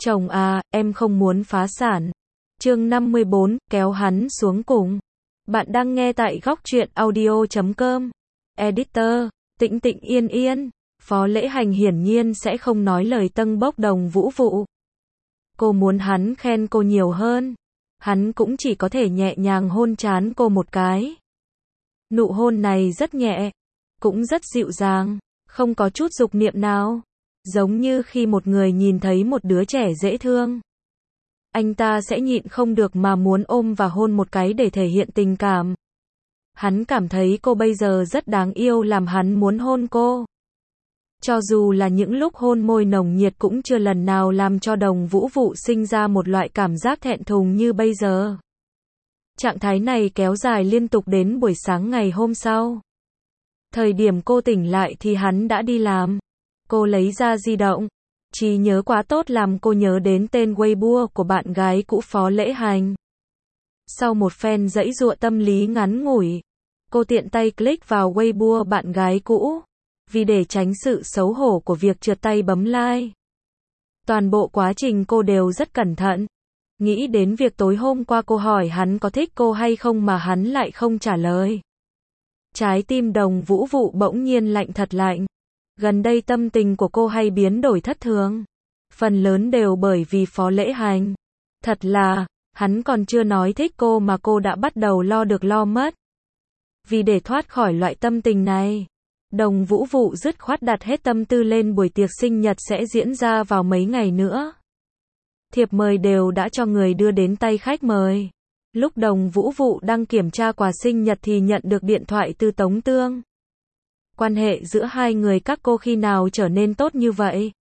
Chồng à, em không muốn phá sản. Chương 54, kéo hắn xuống cùng. Bạn đang nghe tại góc truyện audio.com. Editor, Tĩnh Tĩnh Yên Yên. Phó Lễ Hành hiển nhiên sẽ không nói lời tâng bốc Đồng Vũ Vụ. Cô muốn hắn khen cô nhiều hơn. Hắn cũng chỉ có thể nhẹ nhàng hôn trán cô một cái. Nụ hôn này rất nhẹ, cũng rất dịu dàng, không có chút dục niệm nào. Giống như khi một người nhìn thấy một đứa trẻ dễ thương, anh ta sẽ nhịn không được mà muốn ôm và hôn một cái để thể hiện tình cảm. Hắn cảm thấy cô bây giờ rất đáng yêu làm hắn muốn hôn cô. Cho dù là những lúc hôn môi nồng nhiệt cũng chưa lần nào làm cho Đồng Vũ Vụ sinh ra một loại cảm giác thẹn thùng như bây giờ. Trạng thái này kéo dài liên tục đến buổi sáng ngày hôm sau. Thời điểm cô tỉnh lại thì hắn đã đi làm. Cô lấy ra di động. Trí nhớ quá tốt làm cô nhớ đến tên Weibo của bạn gái cũ Phó Lễ Hành. Sau một phen giãy giụa tâm lý ngắn ngủi, cô tiện tay click vào Weibo bạn gái cũ, vì để tránh sự xấu hổ của việc trượt tay bấm like. Toàn bộ quá trình cô đều rất cẩn thận. Nghĩ đến việc tối hôm qua cô hỏi hắn có thích cô hay không mà hắn lại không trả lời. Trái tim Đồng Vũ Vụ bỗng nhiên lạnh thật lạnh. Gần đây tâm tình của cô hay biến đổi thất thường. Phần lớn đều bởi vì Phó Lễ Hành. Thật là, hắn còn chưa nói thích cô mà cô đã bắt đầu lo được lo mất. Vì để thoát khỏi loại tâm tình này, Đồng Vũ Vụ dứt khoát đặt hết tâm tư lên buổi tiệc sinh nhật sẽ diễn ra vào mấy ngày nữa. Thiệp mời đều đã cho người đưa đến tay khách mời. Lúc Đồng Vũ Vụ đang kiểm tra quà sinh nhật thì nhận được điện thoại từ Tống Tương. Quan hệ giữa hai người các cô khi nào trở nên tốt như vậy?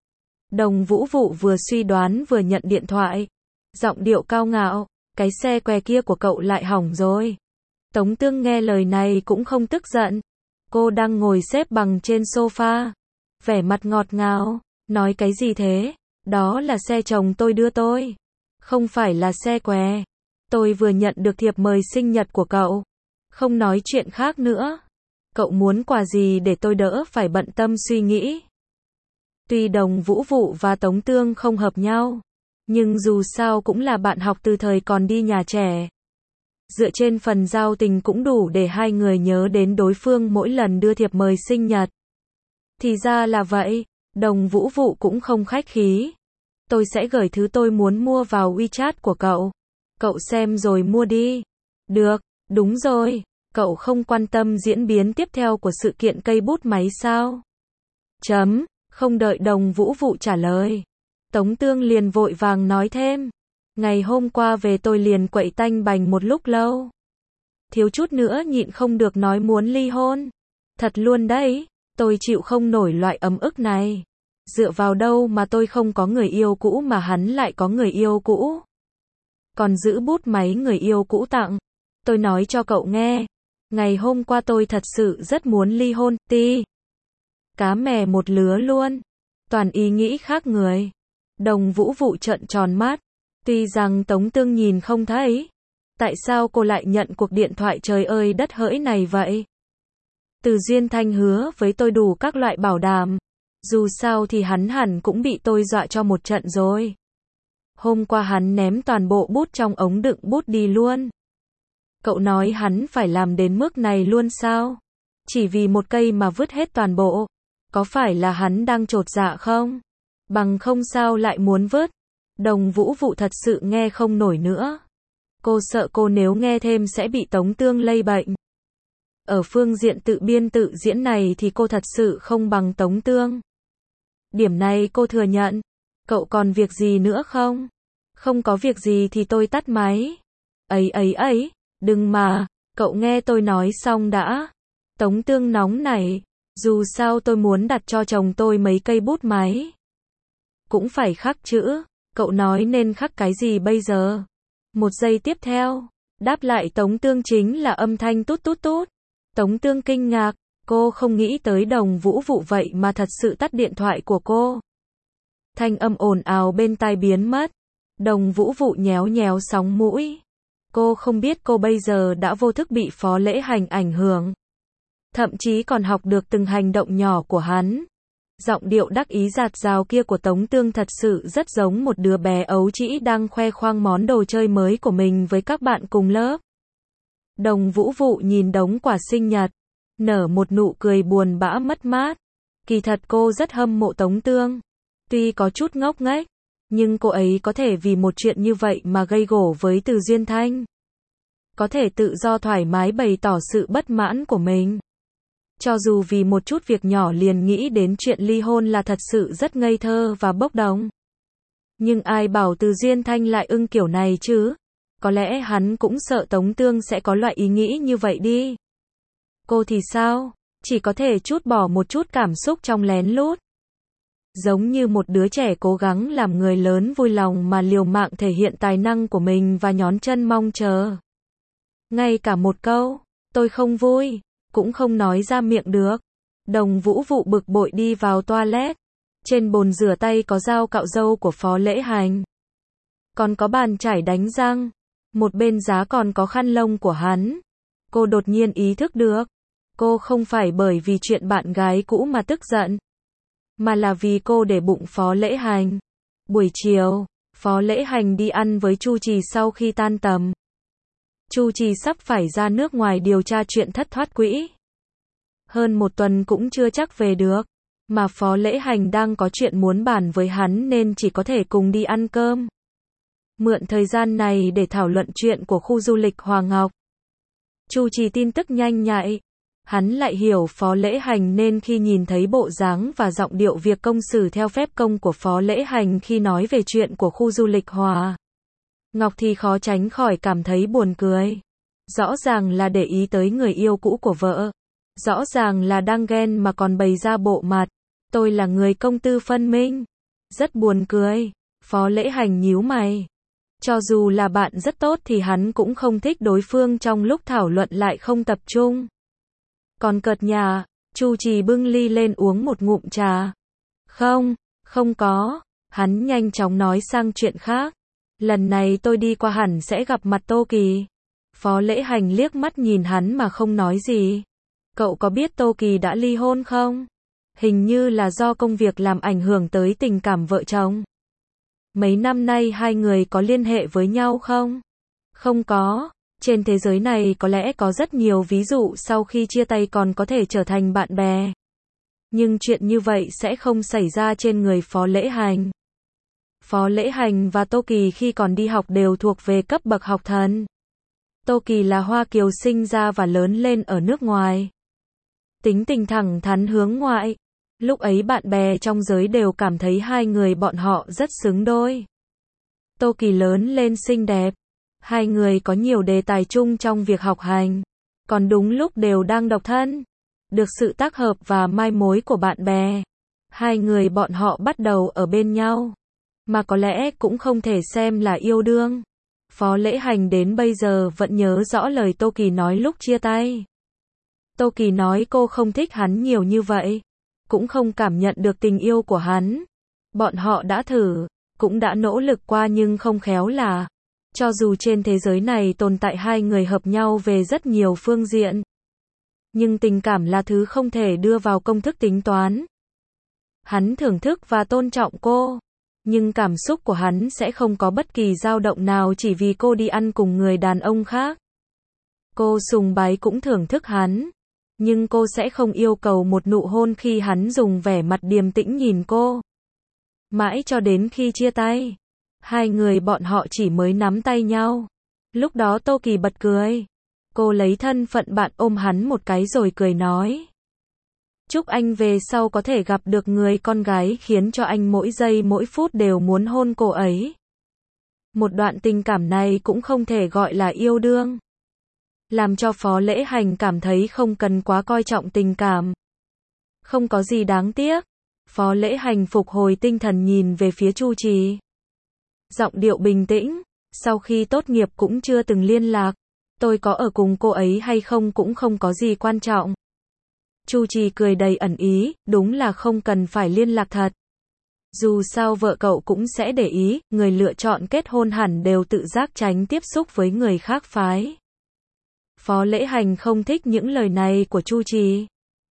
Đồng Vũ Vụ vừa suy đoán vừa nhận điện thoại. Giọng điệu cao ngạo, cái xe què kia của cậu lại hỏng rồi. Tống Tương nghe lời này cũng không tức giận. Cô đang ngồi xếp bằng trên sofa. Vẻ mặt ngọt ngào, nói cái gì thế? Đó là xe chồng tôi đưa tôi. Không phải là xe què. Tôi vừa nhận được thiệp mời sinh nhật của cậu. Không nói chuyện khác nữa. Cậu muốn quà gì để tôi đỡ phải bận tâm suy nghĩ. Tuy Đồng Vũ Vụ và Tống Tương không hợp nhau, nhưng dù sao cũng là bạn học từ thời còn đi nhà trẻ. Dựa trên phần giao tình cũng đủ để hai người nhớ đến đối phương mỗi lần đưa thiệp mời sinh nhật. Thì ra là vậy, Đồng Vũ Vụ cũng không khách khí. Tôi sẽ gửi thứ tôi muốn mua vào WeChat của cậu. Cậu xem rồi mua đi. Được, đúng rồi. Cậu không quan tâm diễn biến tiếp theo của sự kiện cây bút máy sao? Không đợi Đồng Vũ Vụ trả lời. Tống Tương liền vội vàng nói thêm. Ngày hôm qua về tôi liền quậy tanh bành một lúc lâu. Thiếu chút nữa nhịn không được nói muốn ly hôn. Thật luôn đấy, tôi chịu không nổi loại ấm ức này. Dựa vào đâu mà tôi không có người yêu cũ mà hắn lại có người yêu cũ. Còn giữ bút máy người yêu cũ tặng. Tôi nói cho cậu nghe. Ngày hôm qua tôi thật sự rất muốn ly hôn, cá mè một lứa luôn. Toàn ý nghĩ khác người. Đồng Vũ Vụ trợn tròn mắt. Tuy rằng Tống Tương nhìn không thấy. Tại sao cô lại nhận cuộc điện thoại trời ơi đất hỡi này vậy? Từ Duyên Thanh hứa với tôi đủ các loại bảo đảm. Dù sao thì hắn hẳn cũng bị tôi dọa cho một trận rồi. Hôm qua hắn ném toàn bộ bút trong ống đựng bút đi luôn. Cậu nói hắn phải làm đến mức này luôn sao? Chỉ vì một cây mà vứt hết toàn bộ. Có phải là hắn đang chột dạ không? Bằng không sao lại muốn vứt? Đồng Vũ Vụ thật sự nghe không nổi nữa. Cô sợ cô nếu nghe thêm sẽ bị Tống Tương lây bệnh. Ở phương diện tự biên tự diễn này thì cô thật sự không bằng Tống Tương. Điểm này cô thừa nhận. Cậu còn việc gì nữa không? Không có việc gì thì tôi tắt máy. Ấy, đừng mà, cậu nghe tôi nói xong đã. Tống Tương nóng nảy. Dù sao tôi muốn đặt cho chồng tôi mấy cây bút máy. Cũng phải khắc chữ. Cậu nói nên khắc cái gì bây giờ? Một giây tiếp theo, đáp lại Tống Tương chính là âm thanh tút tút tút. Tống Tương kinh ngạc, cô không nghĩ tới Đồng Vũ Vụ vậy mà thật sự tắt điện thoại của cô. Thanh âm ồn ào bên tai biến mất. Đồng Vũ Vụ nhéo nhéo sóng mũi. Cô không biết cô bây giờ đã vô thức bị Phó Lễ Hành ảnh hưởng. Thậm chí còn học được từng hành động nhỏ của hắn. Giọng điệu đắc ý dạt dào kia của Tống Tương thật sự rất giống một đứa bé ấu trĩ đang khoe khoang món đồ chơi mới của mình với các bạn cùng lớp. Đồng Vũ Vụ nhìn đống quà sinh nhật, nở một nụ cười buồn bã mất mát. Kỳ thật cô rất hâm mộ Tống Tương. Tuy có chút ngốc nghếch, nhưng cô ấy có thể vì một chuyện như vậy mà gây gổ với Từ Duyên Thanh. Có thể tự do thoải mái bày tỏ sự bất mãn của mình. Cho dù vì một chút việc nhỏ liền nghĩ đến chuyện ly hôn là thật sự rất ngây thơ và bốc đồng. Nhưng ai bảo Từ Duyên Thanh lại ưng kiểu này chứ? Có lẽ hắn cũng sợ Tống Tương sẽ có loại ý nghĩ như vậy đi. Cô thì sao? Chỉ có thể trút bỏ một chút cảm xúc trong lén lút. Giống như một đứa trẻ cố gắng làm người lớn vui lòng mà liều mạng thể hiện tài năng của mình và nhón chân mong chờ. Ngay cả một câu, tôi không vui, cũng không nói ra miệng được. Đồng Vũ Vụ bực bội đi vào toilet. Trên bồn rửa tay có dao cạo râu của Phó Lễ Hành. Còn có bàn chải đánh răng. Một bên giá còn có khăn lông của hắn. Cô đột nhiên ý thức được. Cô không phải bởi vì chuyện bạn gái cũ mà tức giận. Mà là vì cô để bụng Phó Lễ Hành. Buổi chiều, Phó Lễ Hành đi ăn với Chu Trì sau khi tan tầm. Chu Trì sắp phải ra nước ngoài điều tra chuyện thất thoát quỹ. Hơn một tuần cũng chưa chắc về được. Mà Phó Lễ Hành đang có chuyện muốn bàn với hắn nên chỉ có thể cùng đi ăn cơm. Mượn thời gian này để thảo luận chuyện của khu du lịch Hoàng Ngọc. Chu Trì tin tức nhanh nhạy. Hắn lại hiểu Phó Lễ Hành nên khi nhìn thấy bộ dáng và giọng điệu việc công xử theo phép công của Phó Lễ Hành khi nói về chuyện của khu du lịch Hòa Ngọc thì khó tránh khỏi cảm thấy buồn cười. Rõ ràng là để ý tới người yêu cũ của vợ. Rõ ràng là đang ghen mà còn bày ra bộ mặt. Tôi là người công tư phân minh. Rất buồn cười. Phó Lễ Hành nhíu mày. Cho dù là bạn rất tốt thì hắn cũng không thích đối phương trong lúc thảo luận lại không tập trung. Còn cợt nhà, Chu Trì bưng ly lên uống một ngụm trà. Không có. Hắn nhanh chóng nói sang chuyện khác. Lần này tôi đi qua hẳn sẽ gặp mặt Tô Kỳ. Phó Lễ Hành liếc mắt nhìn hắn mà không nói gì. Cậu có biết Tô Kỳ đã ly hôn không? Hình như là do công việc làm ảnh hưởng tới tình cảm vợ chồng. Mấy năm nay hai người có liên hệ với nhau không? Không có. Trên thế giới này có lẽ có rất nhiều ví dụ sau khi chia tay còn có thể trở thành bạn bè. Nhưng chuyện như vậy sẽ không xảy ra trên người Phó Lễ Hành. Phó Lễ Hành và Tô Kỳ khi còn đi học đều thuộc về cấp bậc học thần. Tô Kỳ là Hoa Kiều sinh ra và lớn lên ở nước ngoài. Tính tình thẳng thắn hướng ngoại. Lúc ấy bạn bè trong giới đều cảm thấy hai người bọn họ rất xứng đôi. Tô Kỳ lớn lên xinh đẹp. Hai người có nhiều đề tài chung trong việc học hành. Còn đúng lúc đều đang độc thân. Được sự tác hợp và mai mối của bạn bè. Hai người bọn họ bắt đầu ở bên nhau. Mà có lẽ cũng không thể xem là yêu đương. Phó Lễ Hành đến bây giờ vẫn nhớ rõ lời Tô Kỳ nói lúc chia tay. Tô Kỳ nói cô không thích hắn nhiều như vậy. Cũng không cảm nhận được tình yêu của hắn. Bọn họ đã thử, cũng đã nỗ lực qua nhưng không khéo là. Cho dù trên thế giới này tồn tại hai người hợp nhau về rất nhiều phương diện. Nhưng tình cảm là thứ không thể đưa vào công thức tính toán. Hắn thưởng thức và tôn trọng cô. Nhưng cảm xúc của hắn sẽ không có bất kỳ dao động nào chỉ vì cô đi ăn cùng người đàn ông khác. Cô sùng bái cũng thưởng thức hắn. Nhưng cô sẽ không yêu cầu một nụ hôn khi hắn dùng vẻ mặt điềm tĩnh nhìn cô. Mãi cho đến khi chia tay. Hai người bọn họ chỉ mới nắm tay nhau. Lúc đó Tô Kỳ bật cười. Cô lấy thân phận bạn ôm hắn một cái rồi cười nói. Chúc anh về sau có thể gặp được người con gái khiến cho anh mỗi giây mỗi phút đều muốn hôn cô ấy. Một đoạn tình cảm này cũng không thể gọi là yêu đương. Làm cho Phó Lễ Hành cảm thấy không cần quá coi trọng tình cảm. Không có gì đáng tiếc. Phó Lễ Hành phục hồi tinh thần nhìn về phía Chu Trì. Giọng điệu bình tĩnh. Sau khi tốt nghiệp cũng chưa từng liên lạc. Tôi có ở cùng cô ấy hay không cũng không có gì quan trọng. Chu Trì cười đầy ẩn ý, đúng là không cần phải liên lạc thật. Dù sao vợ cậu cũng sẽ để ý, người lựa chọn kết hôn hẳn đều tự giác tránh tiếp xúc với người khác phái. Phó Lễ Hành không thích những lời này của Chu Trì.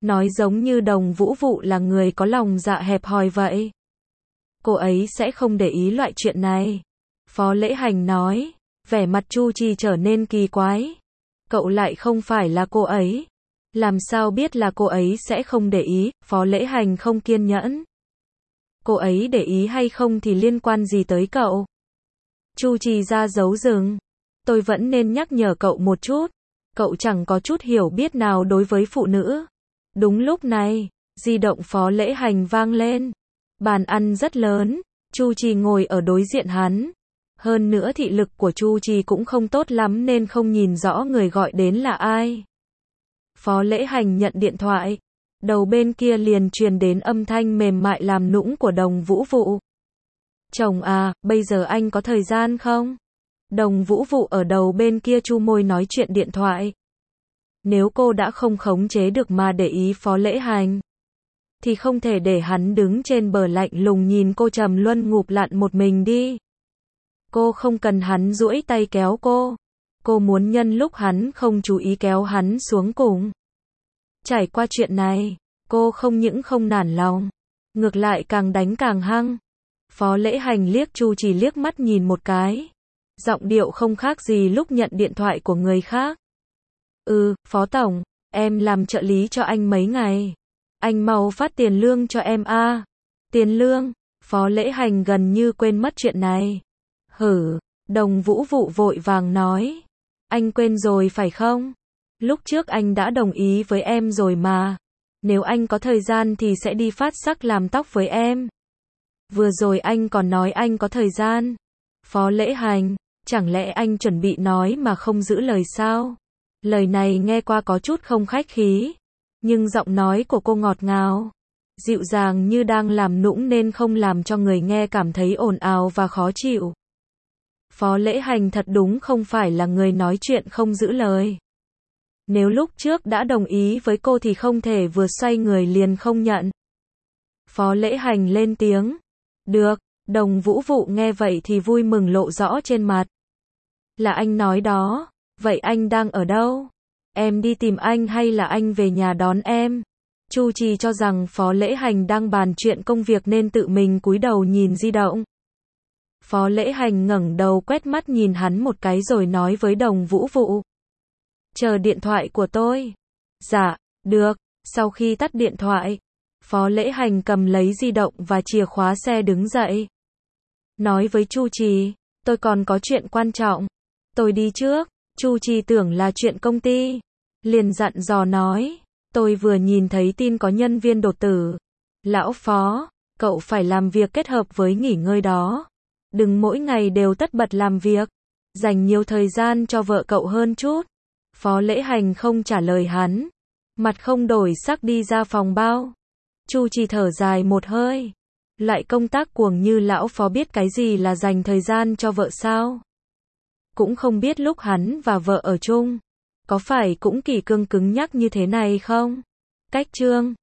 Nói giống như Đồng Vũ Vụ là người có lòng dạ hẹp hòi vậy. Cô ấy sẽ không để ý loại chuyện này. Phó Lễ Hành nói, vẻ mặt Chu Trì trở nên kỳ quái. Cậu lại không phải là cô ấy. Làm sao biết là cô ấy sẽ không để ý, Phó Lễ Hành không kiên nhẫn. Cô ấy để ý hay không thì liên quan gì tới cậu? Chu Trì ra dấu rừng. Tôi vẫn nên nhắc nhở cậu một chút. Cậu chẳng có chút hiểu biết nào đối với phụ nữ. Đúng lúc này, di động Phó Lễ Hành vang lên. Bàn ăn rất lớn, Chu Trì ngồi ở đối diện hắn. Hơn nữa thị lực của Chu Trì cũng không tốt lắm nên không nhìn rõ người gọi đến là ai. Phó Lễ Hành nhận điện thoại. Đầu bên kia liền truyền đến âm thanh mềm mại làm nũng của Đồng Vũ Vụ. Chồng à, bây giờ anh có thời gian không? Đồng Vũ Vụ ở đầu bên kia chu môi nói chuyện điện thoại. Nếu cô đã không khống chế được mà để ý Phó Lễ Hành, thì không thể để hắn đứng trên bờ lạnh lùng nhìn cô trầm luân ngụp lặn một mình đi. Cô không cần hắn duỗi tay kéo cô. Cô muốn nhân lúc hắn không chú ý kéo hắn xuống cùng. Trải qua chuyện này, cô không những không nản lòng, ngược lại càng đánh càng hăng. Phó Lễ Hành liếc Chu Trì liếc mắt nhìn một cái. Giọng điệu không khác gì lúc nhận điện thoại của người khác. Phó Tổng, em làm trợ lý cho anh mấy ngày. Anh mau phát tiền lương cho em a. Tiền lương? Phó Lễ Hành gần như quên mất chuyện này. Đồng Vũ Vụ vội vàng nói. Anh quên rồi phải không? Lúc trước anh đã đồng ý với em rồi mà. Nếu anh có thời gian thì sẽ đi phát sắc làm tóc với em. Vừa rồi anh còn nói anh có thời gian. Phó Lễ Hành, chẳng lẽ anh chuẩn bị nói mà không giữ lời sao? Lời này nghe qua có chút không khách khí. Nhưng giọng nói của cô ngọt ngào, dịu dàng như đang làm nũng nên không làm cho người nghe cảm thấy ồn ào và khó chịu. Phó Lễ Hành thật đúng không phải là người nói chuyện không giữ lời. Nếu lúc trước đã đồng ý với cô thì không thể vừa xoay người liền không nhận. Phó Lễ Hành lên tiếng. Được, Đồng Vũ Vụ nghe vậy thì vui mừng lộ rõ trên mặt. Là anh nói đó, vậy anh đang ở đâu? Em đi tìm anh hay là anh về nhà đón em? Chu Trì cho rằng Phó Lễ Hành đang bàn chuyện công việc nên tự mình cúi đầu nhìn di động. Phó Lễ Hành ngẩng đầu quét mắt nhìn hắn một cái rồi nói với Đồng Vũ Vụ. Chờ điện thoại của tôi. Dạ, được. Sau khi tắt điện thoại, Phó Lễ Hành cầm lấy di động và chìa khóa xe đứng dậy. Nói với Chu Trì, tôi còn có chuyện quan trọng. Tôi đi trước. Chu Trì tưởng là chuyện công ty. Liền dặn dò nói, tôi vừa nhìn thấy tin có nhân viên đột tử. Lão Phó, cậu phải làm việc kết hợp với nghỉ ngơi đó. Đừng mỗi ngày đều tất bật làm việc. Dành nhiều thời gian cho vợ cậu hơn chút. Phó Lễ Hành không trả lời hắn. Mặt không đổi sắc đi ra phòng bao. Chu Trì thở dài một hơi. Loại công tác cuồng như lão Phó biết cái gì là dành thời gian cho vợ sao? Cũng không biết lúc hắn và vợ ở chung, có phải cũng kỷ cương cứng nhắc như thế này không? Cách chương